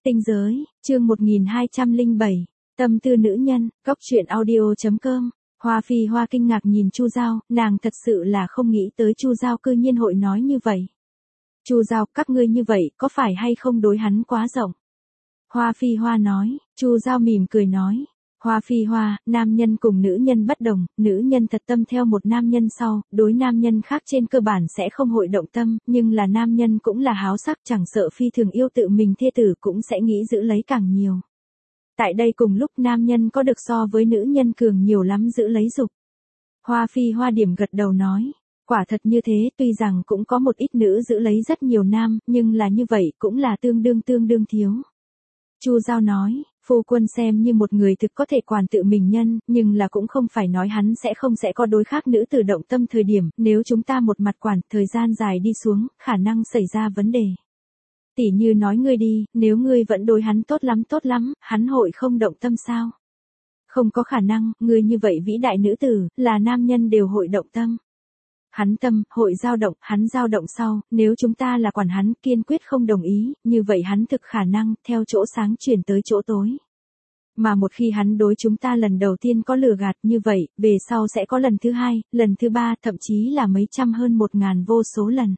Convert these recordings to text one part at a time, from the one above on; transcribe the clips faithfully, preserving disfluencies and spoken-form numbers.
Tinh giới, chương một nghìn hai trăm lẻ bảy, tâm tư nữ nhân, góc truyện audio chấm com. Hoa Phi Hoa kinh ngạc nhìn Chu Giao, nàng thật sự là không nghĩ tới Chu Giao cư nhiên hội nói như vậy. Chu Giao, các ngươi như vậy, có phải hay không đối hắn quá rộng? Hoa Phi Hoa nói, Chu Giao mỉm cười nói. Hoa Phi Hoa, nam nhân cùng nữ nhân bất đồng, nữ nhân thật tâm theo một nam nhân sau, đối nam nhân khác trên cơ bản sẽ không hội động tâm, nhưng là nam nhân cũng là háo sắc, chẳng sợ phi thường yêu tự mình thê tử cũng sẽ nghĩ giữ lấy càng nhiều. Tại đây cùng lúc nam nhân có được so với nữ nhân cường nhiều lắm giữ lấy dục. Hoa Phi Hoa điểm gật đầu nói, quả thật như thế, tuy rằng cũng có một ít nữ giữ lấy rất nhiều nam, nhưng là như vậy cũng là tương đương tương đương thiếu. Chu Giao nói, phu quân xem như một người thực có thể quản tự mình nhân, nhưng là cũng không phải nói hắn sẽ không sẽ có đối khác nữ tử động tâm thời điểm, nếu chúng ta một mặt quản, thời gian dài đi xuống, khả năng xảy ra vấn đề. Tỉ như nói ngươi đi, nếu ngươi vẫn đối hắn tốt lắm tốt lắm, hắn hội không động tâm sao? Không có khả năng, ngươi như vậy vĩ đại nữ tử, là nam nhân đều hội động tâm. Hắn tâm, hội dao động, hắn dao động sau, nếu chúng ta là quản hắn, kiên quyết không đồng ý, như vậy hắn thực khả năng, theo chỗ sáng chuyển tới chỗ tối. Mà một khi hắn đối chúng ta lần đầu tiên có lừa gạt như vậy, về sau sẽ có lần thứ hai, lần thứ ba, thậm chí là mấy trăm hơn một ngàn vô số lần.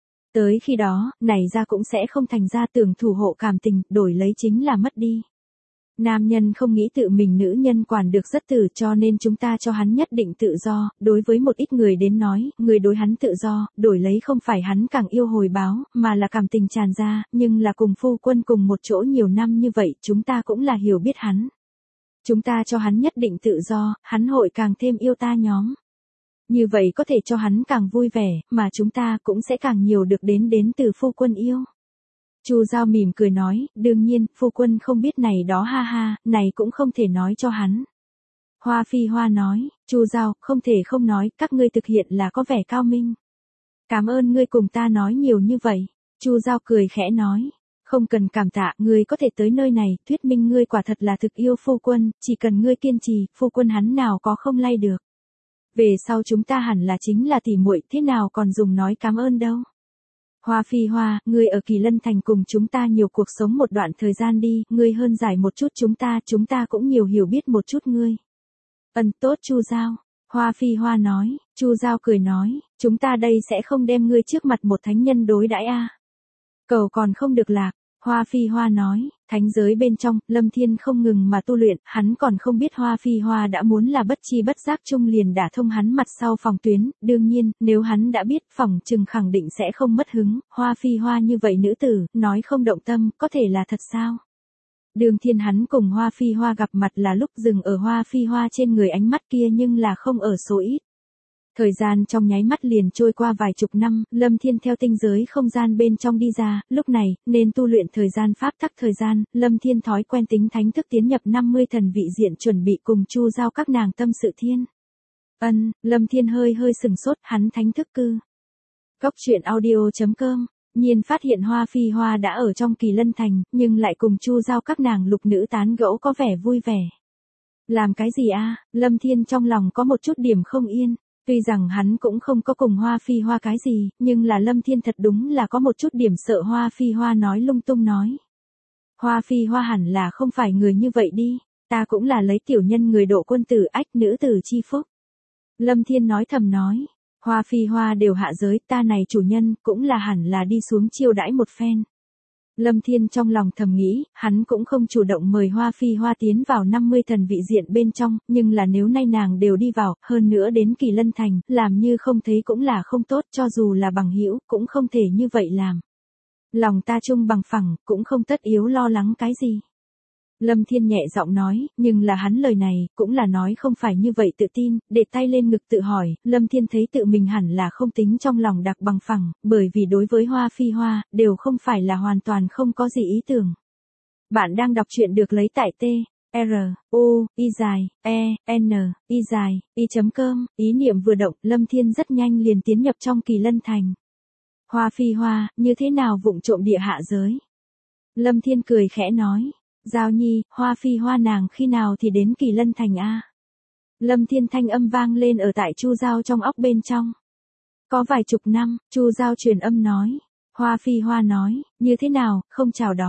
Tới khi đó, này ra cũng sẽ không thành ra tưởng thủ hộ cảm tình, đổi lấy chính là mất đi. Nam nhân không nghĩ tự mình nữ nhân quản được rất tử, cho nên chúng ta cho hắn nhất định tự do, đối với một ít người đến nói, người đối hắn tự do, đổi lấy không phải hắn càng yêu hồi báo, mà là cảm tình tràn ra, nhưng là cùng phu quân cùng một chỗ nhiều năm như vậy, chúng ta cũng là hiểu biết hắn. Chúng ta cho hắn nhất định tự do, hắn hội càng thêm yêu ta nhóm. Như vậy có thể cho hắn càng vui vẻ, mà chúng ta cũng sẽ càng nhiều được đến đến từ phu quân yêu. Chu Giao mỉm cười nói, đương nhiên, phu quân không biết này đó ha ha, này cũng không thể nói cho hắn. Hoa Phi Hoa nói, Chu Giao, không thể không nói, các ngươi thực hiện là có vẻ cao minh. Cảm ơn ngươi cùng ta nói nhiều như vậy. Chu Giao cười khẽ nói, không cần cảm tạ, ngươi có thể tới nơi này, thuyết minh ngươi quả thật là thực yêu phu quân, chỉ cần ngươi kiên trì, phu quân hắn nào có không lay được. Về sau chúng ta hẳn là chính là tỉ muội, thế nào còn dùng nói cảm ơn đâu. Hoa Phi Hoa, ngươi ở Kỳ Lân Thành cùng chúng ta nhiều cuộc sống một đoạn thời gian đi, ngươi hơn giải một chút chúng ta, chúng ta cũng nhiều hiểu biết một chút ngươi. Ân tốt Chu Giao. Hoa Phi Hoa nói, Chu Giao cười nói, chúng ta đây sẽ không đem ngươi trước mặt một thánh nhân đối đãi a. À. Cầu còn không được lạc. Hoa Phi Hoa nói, thánh giới bên trong, Lâm Thiên không ngừng mà tu luyện, hắn còn không biết Hoa Phi Hoa đã muốn là bất chi bất giác chung liền đả thông hắn mặt sau phòng tuyến, đương nhiên, nếu hắn đã biết, phòng trừng khẳng định sẽ không mất hứng, Hoa Phi Hoa như vậy nữ tử, nói không động tâm, có thể là thật sao? Đường Thiên hắn cùng Hoa Phi Hoa gặp mặt là lúc dừng ở Hoa Phi Hoa trên người ánh mắt kia nhưng là không ở số ít. Thời gian trong nháy mắt liền trôi qua vài chục năm, Lâm Thiên theo tinh giới không gian bên trong đi ra, lúc này, nên tu luyện thời gian pháp tắc thời gian, Lâm Thiên thói quen tính thánh thức tiến nhập năm mươi thần vị diện chuẩn bị cùng Chu Giao các nàng tâm sự thiên. Ân, Lâm Thiên hơi hơi sừng sốt, hắn thánh thức cư. Góc truyện audio chấm com, nhiên phát hiện Hoa Phi Hoa đã ở trong Kỳ Lân Thành, nhưng lại cùng Chu Giao các nàng lục nữ tán gẫu có vẻ vui vẻ. Làm cái gì a? Lâm Thiên trong lòng có một chút điểm không yên. Tuy rằng hắn cũng không có cùng Hoa Phi Hoa cái gì, nhưng là Lâm Thiên thật đúng là có một chút điểm sợ Hoa Phi Hoa nói lung tung nói. Hoa Phi Hoa hẳn là không phải người như vậy đi, ta cũng là lấy tiểu nhân người độ quân tử ách nữ tử chi phúc. Lâm Thiên nói thầm nói, Hoa Phi Hoa đều hạ giới, ta này chủ nhân, cũng là hẳn là đi xuống chiêu đãi một phen. Lâm Thiên trong lòng thầm nghĩ, hắn cũng không chủ động mời Hoa Phi Hoa tiến vào năm mươi thần vị diện bên trong, nhưng là nếu nay nàng đều đi vào, hơn nữa đến Kỳ Lân Thành, làm như không thấy cũng là không tốt, cho dù là bằng hữu cũng không thể như vậy làm. Lòng ta chung bằng phẳng, cũng không tất yếu lo lắng cái gì. Lâm Thiên nhẹ giọng nói, nhưng là hắn lời này, cũng là nói không phải như vậy tự tin, để tay lên ngực tự hỏi, Lâm Thiên thấy tự mình hẳn là không tính trong lòng đặc bằng phẳng, bởi vì đối với Hoa Phi Hoa, đều không phải là hoàn toàn không có gì ý tưởng. Bạn đang đọc truyện được lấy tại T, R, U, I dài, E, N, I dài, I chấm com, ý niệm vừa động, Lâm Thiên rất nhanh liền tiến nhập trong Kỳ Lân Thành. Hoa Phi Hoa, như thế nào vụng trộm địa hạ giới? Lâm Thiên cười khẽ nói. Giao Nhi, Hoa Phi Hoa nàng khi nào thì đến Kỳ Lân Thành a? Lâm Thiên thanh âm vang lên ở tại Chu Giao trong óc bên trong. Có vài chục năm, Chu Giao truyền âm nói. Hoa Phi Hoa nói, như thế nào, không chào đón.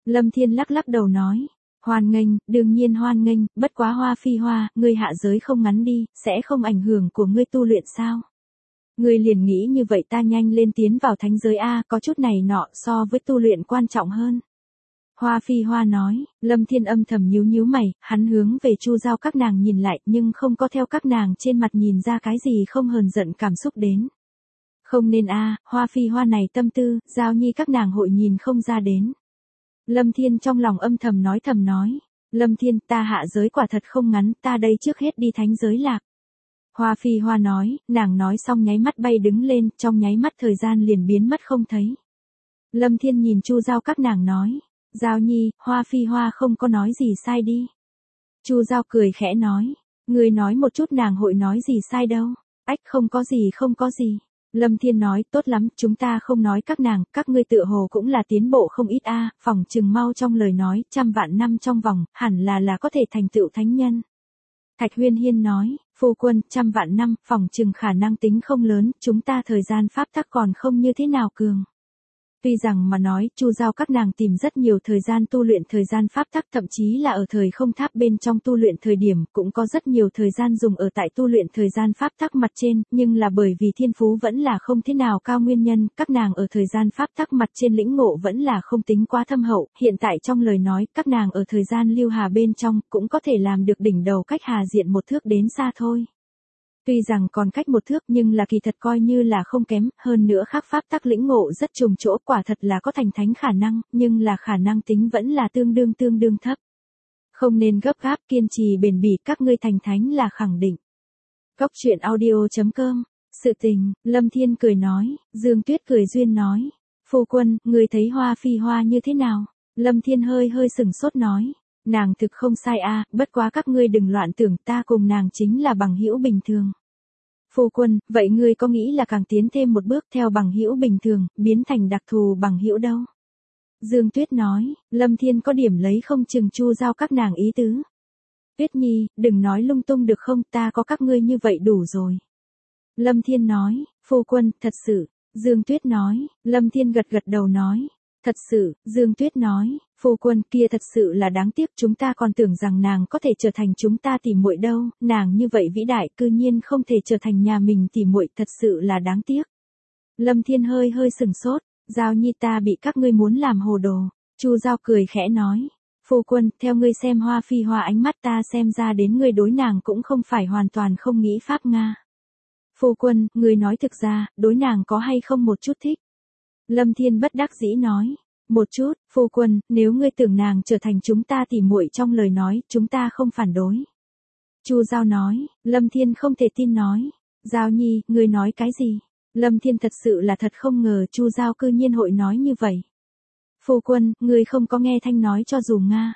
Lâm Thiên lắc lắc đầu nói, hoan nghênh, đương nhiên hoan nghênh, bất quá Hoa Phi Hoa, ngươi hạ giới không ngắn đi, sẽ không ảnh hưởng của ngươi tu luyện sao? Ngươi liền nghĩ như vậy ta nhanh lên tiến vào thánh giới a, có chút này nọ so với tu luyện quan trọng hơn. Hoa Phi Hoa nói, Lâm Thiên âm thầm nhíu nhíu mày, hắn hướng về Chu Giao các nàng nhìn lại nhưng không có theo các nàng trên mặt nhìn ra cái gì không hờn giận cảm xúc đến. Không nên a, Hoa Phi Hoa này tâm tư, Giao Nhi các nàng hội nhìn không ra đến. Lâm Thiên trong lòng âm thầm nói thầm nói, Lâm Thiên ta hạ giới quả thật không ngắn, ta đây trước hết đi thánh giới lạc. Hoa Phi Hoa nói, nàng nói xong nháy mắt bay đứng lên, trong nháy mắt thời gian liền biến mất không thấy. Lâm Thiên nhìn Chu Giao các nàng nói, Giao Nhi, Hoa Phi Hoa không có nói gì sai đi. Chu Giao cười khẽ nói, người nói một chút nàng hội nói gì sai đâu, ách không có gì không có gì. Lâm Thiên nói, tốt lắm, chúng ta không nói các nàng, các ngươi tựa hồ cũng là tiến bộ không ít a, phòng chừng mau trong lời nói, trăm vạn năm trong vòng, hẳn là là có thể thành tựu thánh nhân. Thạch Huyên Hiên nói, phu quân, trăm vạn năm, phòng chừng khả năng tính không lớn, chúng ta thời gian pháp tắc còn không như thế nào cường. Tuy rằng mà nói, Chu Giao các nàng tìm rất nhiều thời gian tu luyện thời gian pháp tắc, thậm chí là ở thời không tháp bên trong tu luyện thời điểm, cũng có rất nhiều thời gian dùng ở tại tu luyện thời gian pháp tắc mặt trên, nhưng là bởi vì thiên phú vẫn là không thế nào cao nguyên nhân, các nàng ở thời gian pháp tắc mặt trên lĩnh ngộ vẫn là không tính quá thâm hậu, hiện tại trong lời nói, các nàng ở thời gian lưu hà bên trong, cũng có thể làm được đỉnh đầu cách hà diện một thước đến xa thôi. Tuy rằng còn cách một thước nhưng là kỳ thật coi như là không kém, hơn nữa khác pháp tắc lĩnh ngộ rất trùng chỗ, quả thật là có thành thánh khả năng, nhưng là khả năng tính vẫn là tương đương tương đương thấp. Không nên gấp gáp, kiên trì bền bỉ, các ngươi thành thánh là khẳng định. Góc truyện audio chấm com, sự tình, Lâm Thiên cười nói, Dương Tuyết cười duyên nói, phu quân, người thấy Hoa Phi Hoa như thế nào? Lâm Thiên hơi hơi sừng sốt nói. Nàng thực không sai a, bất quá các ngươi đừng loạn tưởng, ta cùng nàng chính là bằng hữu bình thường. Phu quân, vậy ngươi có nghĩ là càng tiến thêm một bước theo bằng hữu bình thường, biến thành đặc thù bằng hữu đâu? Dương Tuyết nói, Lâm Thiên có điểm lấy không chừng Chu Giao các nàng ý tứ. Tuyết Nhi, đừng nói lung tung được không, ta có các ngươi như vậy đủ rồi. Lâm Thiên nói, phu quân, thật sự. Dương Tuyết nói, Lâm Thiên gật gật đầu nói. Thật sự, Dương Tuyết nói, phu quân kia thật sự là đáng tiếc, chúng ta còn tưởng rằng nàng có thể trở thành chúng ta tỉ muội đâu, nàng như vậy vĩ đại cư nhiên không thể trở thành nhà mình tỉ muội, thật sự là đáng tiếc. Lâm Thiên hơi hơi sừng sốt, Giao Nhi ta bị các ngươi muốn làm hồ đồ. Chu Giao cười khẽ nói, phu quân, theo ngươi xem Hoa Phi Hoa ánh mắt ta xem ra đến ngươi đối nàng cũng không phải hoàn toàn không nghĩ pháp Nga. Phu quân, ngươi nói thực ra, đối nàng có hay không một chút thích? Lâm Thiên bất đắc dĩ nói, một chút, phu quân, nếu ngươi tưởng nàng trở thành chúng ta tỉ muội trong lời nói, chúng ta không phản đối. Chu Giao nói, Lâm Thiên không thể tin nói, Giao Nhi, ngươi nói cái gì? Lâm Thiên thật sự là thật không ngờ Chu Giao cư nhiên hội nói như vậy. Phu quân, ngươi không có nghe thanh nói cho dù Nga.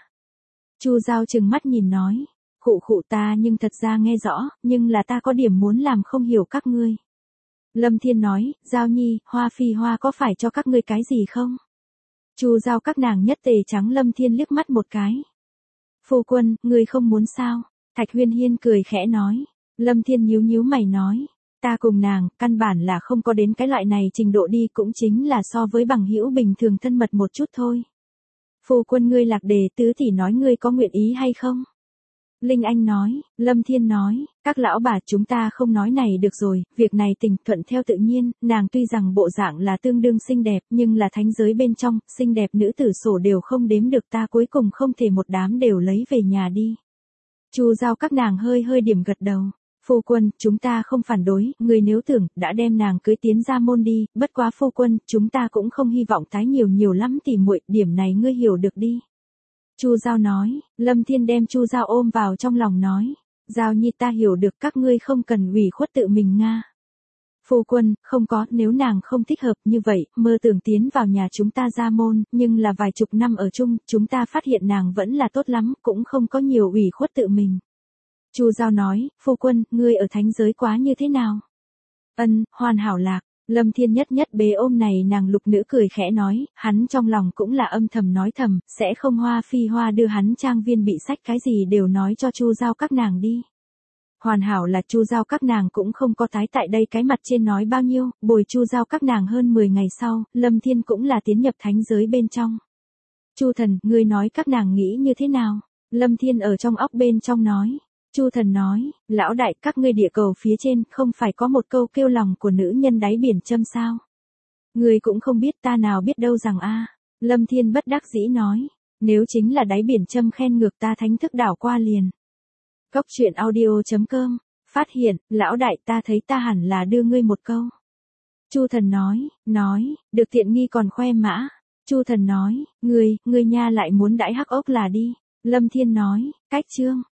Chu Giao trừng mắt nhìn nói, khụ khụ ta nhưng thật ra nghe rõ, nhưng là ta có điểm muốn làm không hiểu các ngươi. Lâm Thiên nói, Giao Nhi, Hoa Phi Hoa có phải cho các ngươi cái gì không? Chu Giao các nàng nhất tề trắng Lâm Thiên liếc mắt một cái. Phu quân, ngươi không muốn sao? Thạch Huyên Hiên cười khẽ nói. Lâm Thiên nhíu nhíu mày nói, ta cùng nàng, căn bản là không có đến cái loại này trình độ đi, cũng chính là so với bằng hữu bình thường thân mật một chút thôi. Phu quân ngươi Lạc Đề tứ tỷ nói ngươi có nguyện ý hay không? Linh Anh nói, Lâm Thiên nói, các lão bà chúng ta không nói này được rồi, việc này tình thuận theo tự nhiên, nàng tuy rằng bộ dạng là tương đương xinh đẹp, nhưng là thánh giới bên trong, xinh đẹp nữ tử sổ đều không đếm được, ta cuối cùng không thể một đám đều lấy về nhà đi. Chu Giao các nàng hơi hơi điểm gật đầu. Phu quân, chúng ta không phản đối, người nếu tưởng, đã đem nàng cưới tiến ra môn đi, bất quá phu quân, chúng ta cũng không hy vọng tái nhiều nhiều lắm tỉ muội, điểm này ngươi hiểu được đi. Chu Giao nói, Lâm Thiên đem Chu Giao ôm vào trong lòng nói, Giao Nhi ta hiểu được, các ngươi không cần ủy khuất tự mình Nga. Phu quân, không có, nếu nàng không thích hợp như vậy, mơ tưởng tiến vào nhà chúng ta ra môn, nhưng là vài chục năm ở chung, chúng ta phát hiện nàng vẫn là tốt lắm, cũng không có nhiều ủy khuất tự mình. Chu Giao nói, phu quân, ngươi ở thánh giới quá như thế nào? Ân, hoàn hảo lạc. Lâm Thiên nhất nhất bế ôm này nàng lục nữ cười khẽ nói, hắn trong lòng cũng là âm thầm nói thầm, sẽ không Hoa Phi Hoa đưa hắn trang viên bị sách cái gì đều nói cho Chu Giao các nàng đi. Hoàn hảo là Chu Giao các nàng cũng không có tái tại đây cái mặt trên nói bao nhiêu, bồi Chu Giao các nàng hơn mười ngày sau, Lâm Thiên cũng là tiến nhập thánh giới bên trong. Chu Thần, ngươi nói các nàng nghĩ như thế nào? Lâm Thiên ở trong óc bên trong nói. Chu Thần nói, lão đại, các ngươi địa cầu phía trên không phải có một câu kêu lòng của nữ nhân đáy biển châm sao? Ngươi cũng không biết, ta nào biết đâu rằng a. Lâm Thiên bất đắc dĩ nói, nếu chính là đáy biển châm khen ngược ta thánh thức đảo qua liền. Cốc truyện audio chấm com, phát hiện, lão đại, ta thấy ta hẳn là đưa ngươi một câu. Chu Thần nói, nói, được tiện nghi còn khoe mã. Chu Thần nói, ngươi, ngươi nha lại muốn đãi hắc ốc là đi. Lâm Thiên nói, cách chương.